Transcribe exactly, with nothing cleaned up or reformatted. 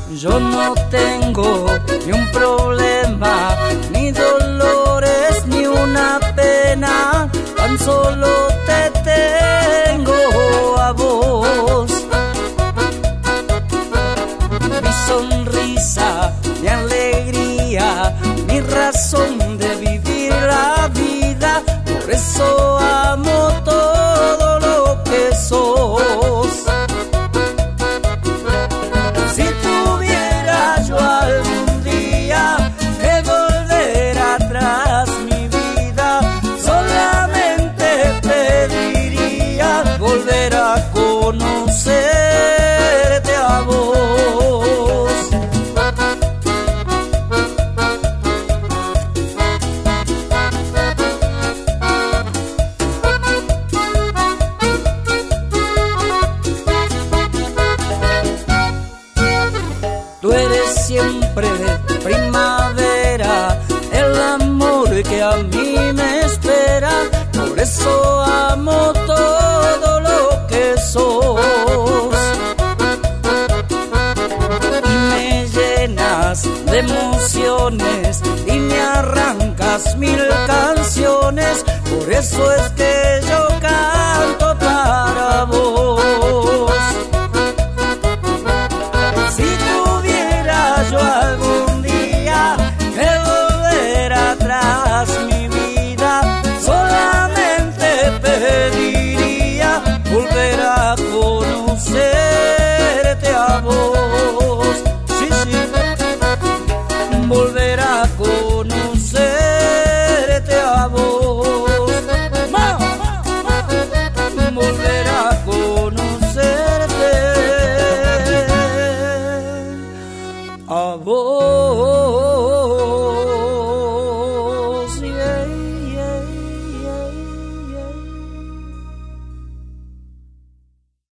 Yo no tengo ni un problema, ni dolores, ni una pena, tan solo te tengo a vos. Mi sonrisa, mi alegría, mi razón de vivir la vida, por eso amo todo lo que sos. Si tuviera yo algún día que volver atrás mi vida, solamente pediría volver a conocerte a vos. Tú eres siempre primavera, el amor que a mí me espera, por eso amo todo lo que sos. Y me llenas de emociones y me arrancas mil canciones, por eso es que yo canto para vos.